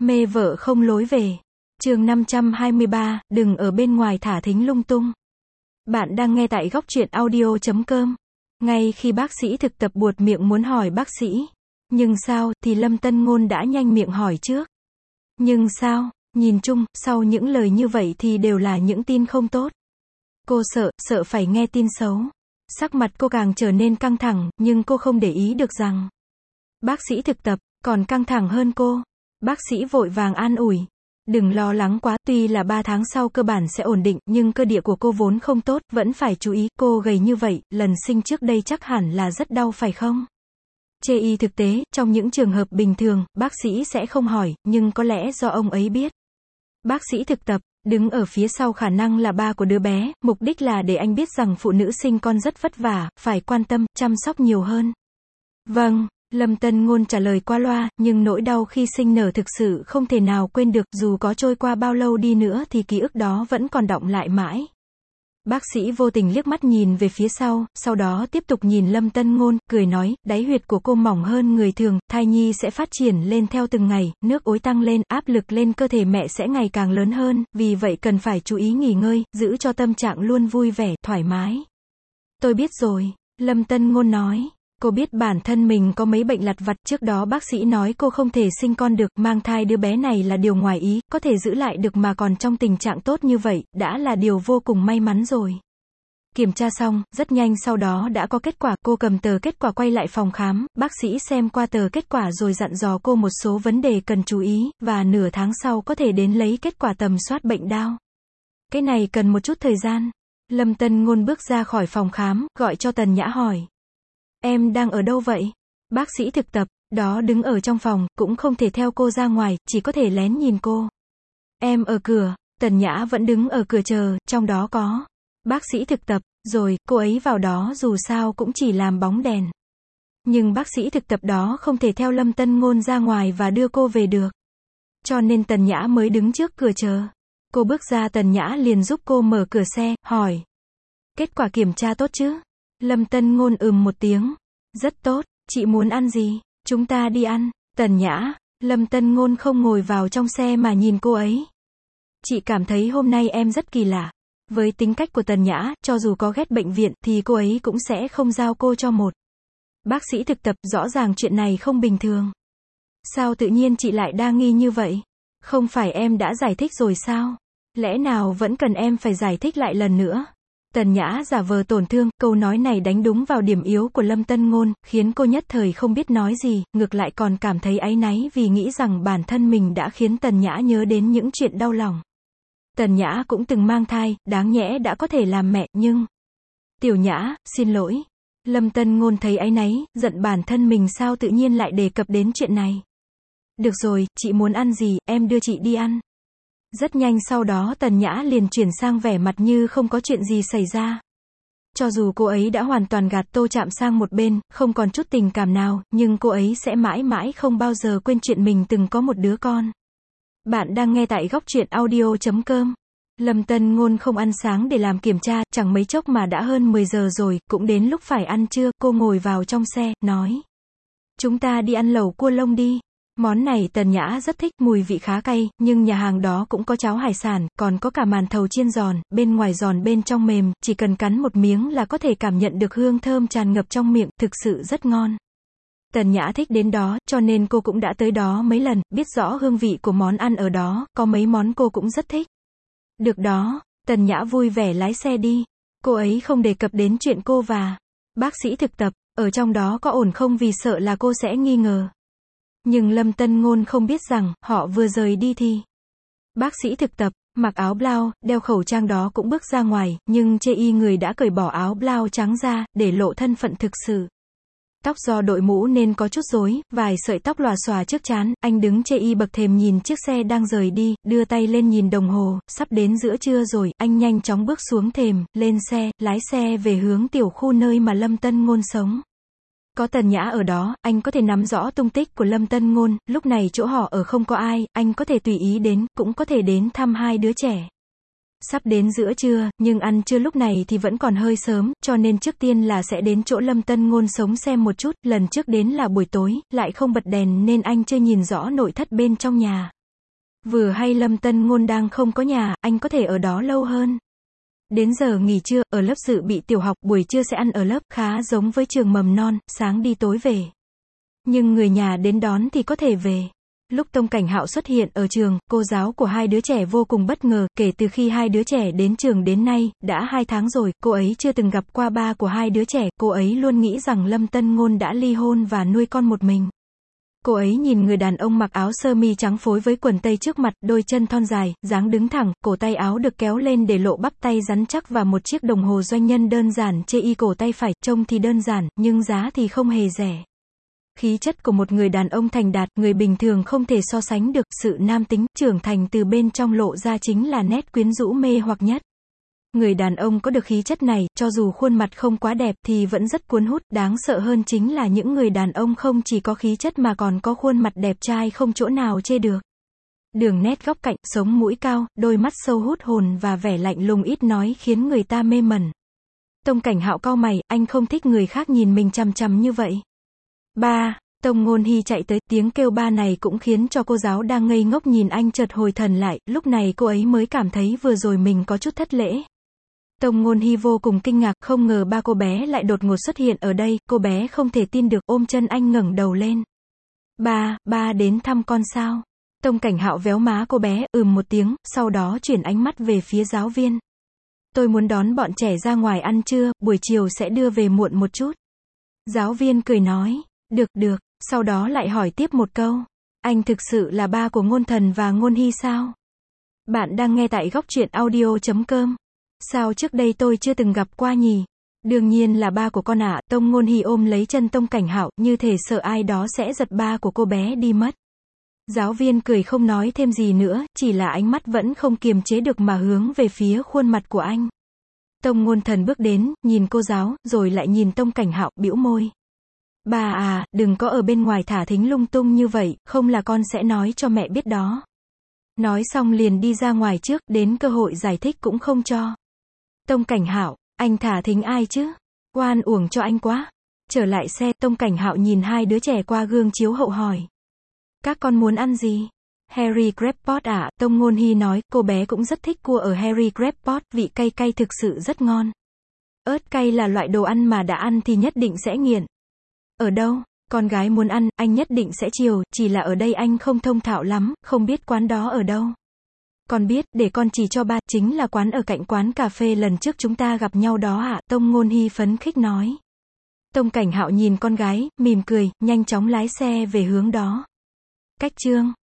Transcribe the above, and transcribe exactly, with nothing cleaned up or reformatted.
Mê vợ không lối về. Chương năm trăm hai mươi ba, đừng ở bên ngoài thả thính lung tung. Bạn đang nghe tại góc truyện audio chấm com. Ngay khi bác sĩ thực tập buột miệng muốn hỏi bác sĩ, nhưng sao, thì Lâm Tân Ngôn đã nhanh miệng hỏi trước. Nhưng sao, nhìn chung, sau những lời như vậy thì đều là những tin không tốt. Cô sợ, sợ phải nghe tin xấu. Sắc mặt cô càng trở nên căng thẳng, nhưng cô không để ý được rằng bác sĩ thực tập còn căng thẳng hơn cô. Bác sĩ vội vàng an ủi. Đừng lo lắng quá, tuy là ba tháng sau cơ bản sẽ ổn định, nhưng cơ địa của cô vốn không tốt, vẫn phải chú ý, cô gầy như vậy, lần sinh trước đây chắc hẳn là rất đau phải không? Chê y thực tế, trong những trường hợp bình thường, bác sĩ sẽ không hỏi, nhưng có lẽ do ông ấy biết. Bác sĩ thực tập, đứng ở phía sau khả năng là ba của đứa bé, mục đích là để anh biết rằng phụ nữ sinh con rất vất vả, phải quan tâm, chăm sóc nhiều hơn. Vâng. Lâm Tân Ngôn trả lời qua loa, nhưng nỗi đau khi sinh nở thực sự không thể nào quên được, dù có trôi qua bao lâu đi nữa thì ký ức đó vẫn còn đọng lại mãi. Bác sĩ vô tình liếc mắt nhìn về phía sau, sau đó tiếp tục nhìn Lâm Tân Ngôn, cười nói, đáy huyệt của cô mỏng hơn người thường, thai nhi sẽ phát triển lên theo từng ngày, nước ối tăng lên, áp lực lên cơ thể mẹ sẽ ngày càng lớn hơn, vì vậy cần phải chú ý nghỉ ngơi, giữ cho tâm trạng luôn vui vẻ, thoải mái. Tôi biết rồi, Lâm Tân Ngôn nói. Cô biết bản thân mình có mấy bệnh lặt vặt, trước đó bác sĩ nói cô không thể sinh con được, mang thai đứa bé này là điều ngoài ý, có thể giữ lại được mà còn trong tình trạng tốt như vậy, đã là điều vô cùng may mắn rồi. Kiểm tra xong, rất nhanh sau đó đã có kết quả, cô cầm tờ kết quả quay lại phòng khám, bác sĩ xem qua tờ kết quả rồi dặn dò cô một số vấn đề cần chú ý, và nửa tháng sau có thể đến lấy kết quả tầm soát bệnh đao. Cái này cần một chút thời gian. Lâm Tân Ngôn bước ra khỏi phòng khám, gọi cho Tần Nhã hỏi. Em đang ở đâu vậy? Bác sĩ thực tập, đó đứng ở trong phòng, cũng không thể theo cô ra ngoài, chỉ có thể lén nhìn cô. Em ở cửa, Tần Nhã vẫn đứng ở cửa chờ, trong đó có bác sĩ thực tập, rồi, cô ấy vào đó dù sao cũng chỉ làm bóng đèn. Nhưng bác sĩ thực tập đó không thể theo Lâm Tân Ngôn ra ngoài và đưa cô về được. Cho nên Tần Nhã mới đứng trước cửa chờ. Cô bước ra, Tần Nhã liền giúp cô mở cửa xe, hỏi. Kết quả kiểm tra tốt chứ? Lâm Tân Ngôn ừm một tiếng. Rất tốt, chị muốn ăn gì? Chúng ta đi ăn. Tần Nhã, Lâm Tân Ngôn không ngồi vào trong xe mà nhìn cô ấy. Chị cảm thấy hôm nay em rất kỳ lạ. Với tính cách của Tần Nhã, cho dù có ghét bệnh viện, thì cô ấy cũng sẽ không giao cô cho một bác sĩ thực tập, rõ ràng chuyện này không bình thường. Sao tự nhiên chị lại đa nghi như vậy? Không phải em đã giải thích rồi sao? Lẽ nào vẫn cần em phải giải thích lại lần nữa? Tần Nhã giả vờ tổn thương, câu nói này đánh đúng vào điểm yếu của Lâm Tân Ngôn, khiến cô nhất thời không biết nói gì, ngược lại còn cảm thấy áy náy vì nghĩ rằng bản thân mình đã khiến Tần Nhã nhớ đến những chuyện đau lòng. Tần Nhã cũng từng mang thai, đáng nhẽ đã có thể làm mẹ, nhưng... Tiểu Nhã, xin lỗi. Lâm Tân Ngôn thấy áy náy, giận bản thân mình sao tự nhiên lại đề cập đến chuyện này. Được rồi, chị muốn ăn gì, em đưa chị đi ăn. Rất nhanh sau đó Tần Nhã liền chuyển sang vẻ mặt như không có chuyện gì xảy ra. Cho dù cô ấy đã hoàn toàn gạt Tô Trạm sang một bên, không còn chút tình cảm nào, nhưng cô ấy sẽ mãi mãi không bao giờ quên chuyện mình từng có một đứa con. Bạn đang nghe tại góc truyện audio chấm com. Lâm Tân Ngôn không ăn sáng để làm kiểm tra, chẳng mấy chốc mà đã hơn mười giờ rồi, cũng đến lúc phải ăn trưa, cô ngồi vào trong xe, nói. Chúng ta đi ăn lẩu cua lông đi. Món này Tần Nhã rất thích, mùi vị khá cay, nhưng nhà hàng đó cũng có cháo hải sản, còn có cả màn thầu chiên giòn, bên ngoài giòn bên trong mềm, chỉ cần cắn một miếng là có thể cảm nhận được hương thơm tràn ngập trong miệng, thực sự rất ngon. Tần Nhã thích đến đó, cho nên cô cũng đã tới đó mấy lần, biết rõ hương vị của món ăn ở đó, có mấy món cô cũng rất thích. Được đó, Tần Nhã vui vẻ lái xe đi. Cô ấy không đề cập đến chuyện cô và bác sĩ thực tập, ở trong đó có ổn không vì sợ là cô sẽ nghi ngờ. Nhưng Lâm Tân Ngôn không biết rằng, họ vừa rời đi thì bác sĩ thực tập, mặc áo blau, đeo khẩu trang đó cũng bước ra ngoài, nhưng chê y người đã cởi bỏ áo blau trắng ra, để lộ thân phận thực sự. Tóc do đội mũ nên có chút rối, vài sợi tóc lòa xòa trước trán, anh đứng chê y bậc thềm nhìn chiếc xe đang rời đi, đưa tay lên nhìn đồng hồ, sắp đến giữa trưa rồi, anh nhanh chóng bước xuống thềm, lên xe, lái xe về hướng tiểu khu nơi mà Lâm Tân Ngôn sống. Có Tần Nhã ở đó, anh có thể nắm rõ tung tích của Lâm Tân Ngôn, lúc này chỗ họ ở không có ai, anh có thể tùy ý đến, cũng có thể đến thăm hai đứa trẻ. Sắp đến giữa trưa, nhưng ăn trưa lúc này thì vẫn còn hơi sớm, cho nên trước tiên là sẽ đến chỗ Lâm Tân Ngôn sống xem một chút, lần trước đến là buổi tối, lại không bật đèn nên anh chưa nhìn rõ nội thất bên trong nhà. Vừa hay Lâm Tân Ngôn đang không có nhà, anh có thể ở đó lâu hơn. Đến giờ nghỉ trưa, ở lớp dự bị tiểu học, buổi trưa sẽ ăn ở lớp, khá giống với trường mầm non, sáng đi tối về. Nhưng người nhà đến đón thì có thể về. Lúc Tông Cảnh Hạo xuất hiện ở trường, cô giáo của hai đứa trẻ vô cùng bất ngờ, kể từ khi hai đứa trẻ đến trường đến nay, đã hai tháng rồi, cô ấy chưa từng gặp qua ba của hai đứa trẻ, cô ấy luôn nghĩ rằng Lâm Tân Ngôn đã ly hôn và nuôi con một mình. Cô ấy nhìn người đàn ông mặc áo sơ mi trắng phối với quần tây trước mặt, đôi chân thon dài, dáng đứng thẳng, cổ tay áo được kéo lên để lộ bắp tay rắn chắc và một chiếc đồng hồ doanh nhân đơn giản chê y cổ tay phải, trông thì đơn giản, nhưng giá thì không hề rẻ. Khí chất của một người đàn ông thành đạt, người bình thường không thể so sánh được, sự nam tính, trưởng thành từ bên trong lộ ra chính là nét quyến rũ mê hoặc nhất. Người đàn ông có được khí chất này, cho dù khuôn mặt không quá đẹp thì vẫn rất cuốn hút, đáng sợ hơn chính là những người đàn ông không chỉ có khí chất mà còn có khuôn mặt đẹp trai không chỗ nào chê được. Đường nét góc cạnh, sống mũi cao, đôi mắt sâu hút hồn và vẻ lạnh lùng ít nói khiến người ta mê mẩn. Tông Cảnh Hạo cau mày, anh không thích người khác nhìn mình chằm chằm như vậy. Ba, Tông Ngôn Hy chạy tới, tiếng kêu ba này cũng khiến cho cô giáo đang ngây ngốc nhìn anh chợt hồi thần lại, lúc này cô ấy mới cảm thấy vừa rồi mình có chút thất lễ. Tông Ngôn Hy vô cùng kinh ngạc, không ngờ ba cô bé lại đột ngột xuất hiện ở đây, cô bé không thể tin được, ôm chân anh ngẩng đầu lên. Ba, ba đến thăm con sao? Tông Cảnh Hạo véo má cô bé, ừm một tiếng, sau đó chuyển ánh mắt về phía giáo viên. Tôi muốn đón bọn trẻ ra ngoài ăn trưa, buổi chiều sẽ đưa về muộn một chút. Giáo viên cười nói, được được, sau đó lại hỏi tiếp một câu. Anh thực sự là ba của Ngôn Thần và Ngôn Hy sao? Bạn đang nghe tại góc truyện audio chấm com. Sao trước đây tôi chưa từng gặp qua nhỉ? Đương nhiên là ba của con ạ. Tông Ngôn Hy ôm lấy chân Tông Cảnh Hạo, như thể sợ ai đó sẽ giật ba của cô bé đi mất. Giáo viên cười không nói thêm gì nữa, chỉ là ánh mắt vẫn không kiềm chế được mà hướng về phía khuôn mặt của anh. Tông Ngôn Thần bước đến, nhìn cô giáo, rồi lại nhìn Tông Cảnh Hạo, bĩu môi. Bà à, đừng có ở bên ngoài thả thính lung tung như vậy, không là con sẽ nói cho mẹ biết đó. Nói xong liền đi ra ngoài trước, đến cơ hội giải thích cũng không cho. Tông Cảnh Hạo, anh thả thính ai chứ? Oan uổng cho anh quá. Trở lại xe, Tông Cảnh Hạo nhìn hai đứa trẻ qua gương chiếu hậu hỏi. Các con muốn ăn gì? Harry Crabpot ạ, à? Tông Ngôn Hy nói, cô bé cũng rất thích cua ở Harry Crabpot, vị cay cay thực sự rất ngon. Ớt cay là loại đồ ăn mà đã ăn thì nhất định sẽ nghiện. Ở đâu? Con gái muốn ăn, anh nhất định sẽ chiều, chỉ là ở đây anh không thông thạo lắm, không biết quán đó ở đâu. Con biết, để con chỉ cho ba, chính là quán ở cạnh quán cà phê lần trước chúng ta gặp nhau đó ạ, à? Tông Ngôn Hy phấn khích nói. Tông Cảnh Hạo nhìn con gái, mỉm cười, nhanh chóng lái xe về hướng đó. Cách chương